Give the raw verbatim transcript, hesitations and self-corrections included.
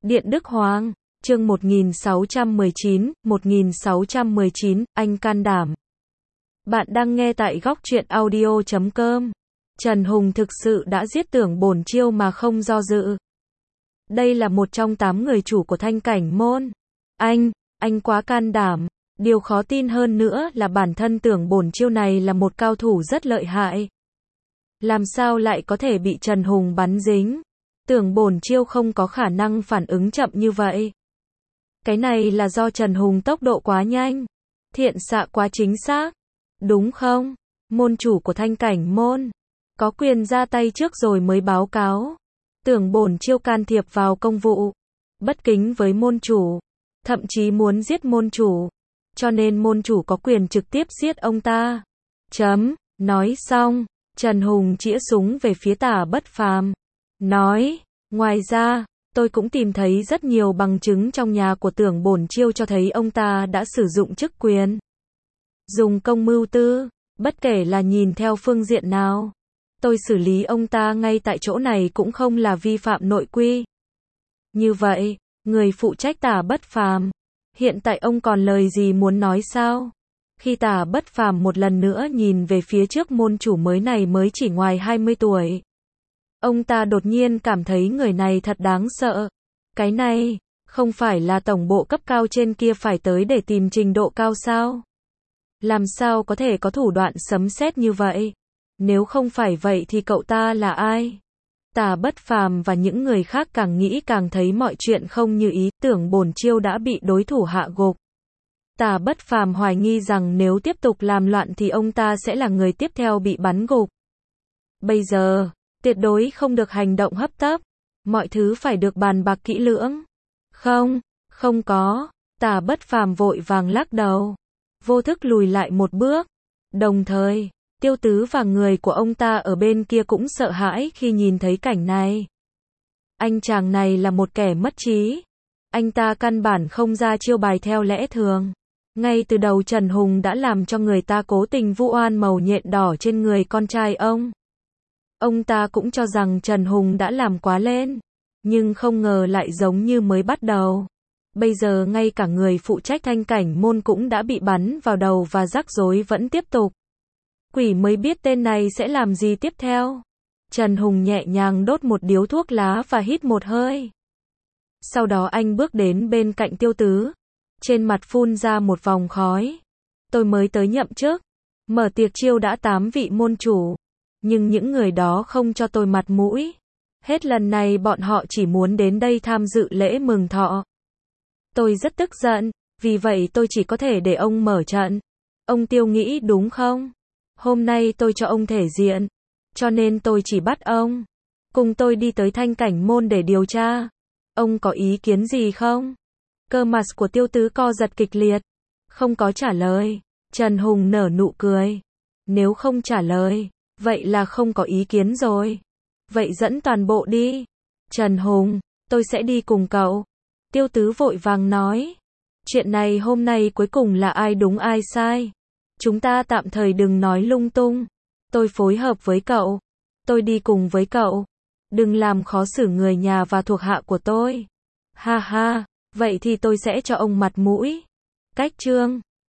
Điện Đức Hoàng, chương một nghìn sáu trăm mười chín, một nghìn sáu trăm mười chín, anh can đảm. Bạn đang nghe tại góc truyện audio chấm com. Trần Hùng thực sự đã giết Tưởng Bổn Chiêu mà không do dự. Đây là một trong tám người chủ của Thanh Cảnh Môn. Anh, anh quá can đảm. Điều khó tin hơn nữa là bản thân Tưởng Bổn Chiêu này là một cao thủ rất lợi hại. Làm sao lại có thể bị Trần Hùng bắn dính? Tưởng Bổn Chiêu không có khả năng phản ứng chậm như vậy. Cái này là do Trần Hùng tốc độ quá nhanh, thiện xạ quá chính xác, đúng không? Môn chủ của Thanh Cảnh Môn có quyền ra tay trước rồi mới báo cáo. Tưởng Bổn Chiêu can thiệp vào công vụ, bất kính với môn chủ, thậm chí muốn giết môn chủ, cho nên môn chủ có quyền trực tiếp giết ông ta. Chấm, nói xong, Trần Hùng chĩa súng về phía Tả Bất Phàm, nói, ngoài ra, tôi cũng tìm thấy rất nhiều bằng chứng trong nhà của Tưởng Bổn Chiêu cho thấy ông ta đã sử dụng chức quyền, dùng công mưu tư, bất kể là nhìn theo phương diện nào. Tôi xử lý ông ta ngay tại chỗ này cũng không là vi phạm nội quy. Như vậy, người phụ trách Tả Bất Phàm, hiện tại ông còn lời gì muốn nói sao? Khi Tả Bất Phàm một lần nữa nhìn về phía trước môn chủ mới này mới chỉ ngoài hai mươi tuổi. Ông ta đột nhiên cảm thấy người này thật đáng sợ. Cái này, không phải là tổng bộ cấp cao trên kia phải tới để tìm trình độ cao sao? Làm sao có thể có thủ đoạn sấm sét như vậy? Nếu không phải vậy thì cậu ta là ai? Tả Bất Phàm và những người khác càng nghĩ càng thấy mọi chuyện không như ý. Tưởng Bổn Chiêu đã bị đối thủ hạ gục. Tả Bất Phàm hoài nghi rằng nếu tiếp tục làm loạn thì ông ta sẽ là người tiếp theo bị bắn gục. Bây giờ, tuyệt đối không được hành động hấp tấp. Mọi thứ phải được bàn bạc kỹ lưỡng. Không, không có. Tả Bất Phàm vội vàng lắc đầu, vô thức lùi lại một bước. Đồng thời, Tiêu Tứ và người của ông ta ở bên kia cũng sợ hãi khi nhìn thấy cảnh này. Anh chàng này là một kẻ mất trí. Anh ta căn bản không ra chiêu bài theo lẽ thường. Ngay từ đầu Trần Hùng đã làm cho người ta cố tình vu oan màu nhện đỏ trên người con trai ông. Ông ta cũng cho rằng Trần Hùng đã làm quá lên, nhưng không ngờ lại giống như mới bắt đầu. Bây giờ ngay cả người phụ trách Thanh Cảnh Môn cũng đã bị bắn vào đầu và rắc rối vẫn tiếp tục. Quỷ mới biết tên này sẽ làm gì tiếp theo. Trần Hùng nhẹ nhàng đốt một điếu thuốc lá và hít một hơi. Sau đó anh bước đến bên cạnh Tiêu Tứ, trên mặt phun ra một vòng khói. Tôi mới tới nhậm chức, mở tiệc chiêu đã tám vị môn chủ, nhưng những người đó không cho tôi mặt mũi. Hết lần này bọn họ chỉ muốn đến đây tham dự lễ mừng thọ. Tôi rất tức giận, vì vậy tôi chỉ có thể để ông mở trận. Ông Tiêu nghĩ đúng không? Hôm nay tôi cho ông thể diện, cho nên tôi chỉ bắt ông cùng tôi đi tới Thanh Cảnh Môn để điều tra. Ông có ý kiến gì không? Cơ mặt của Tiêu Tứ co giật kịch liệt, không có trả lời. Trần Hùng nở nụ cười. Nếu không trả lời, vậy là không có ý kiến rồi. Vậy dẫn toàn bộ đi. Trần Hùng, tôi sẽ đi cùng cậu. Tiêu Tứ vội vàng nói. Chuyện này hôm nay cuối cùng là ai đúng ai sai. Chúng ta tạm thời đừng nói lung tung. Tôi phối hợp với cậu. Tôi đi cùng với cậu. Đừng làm khó xử người nhà và thuộc hạ của tôi. Ha ha, vậy thì tôi sẽ cho ông mặt mũi. Cách chương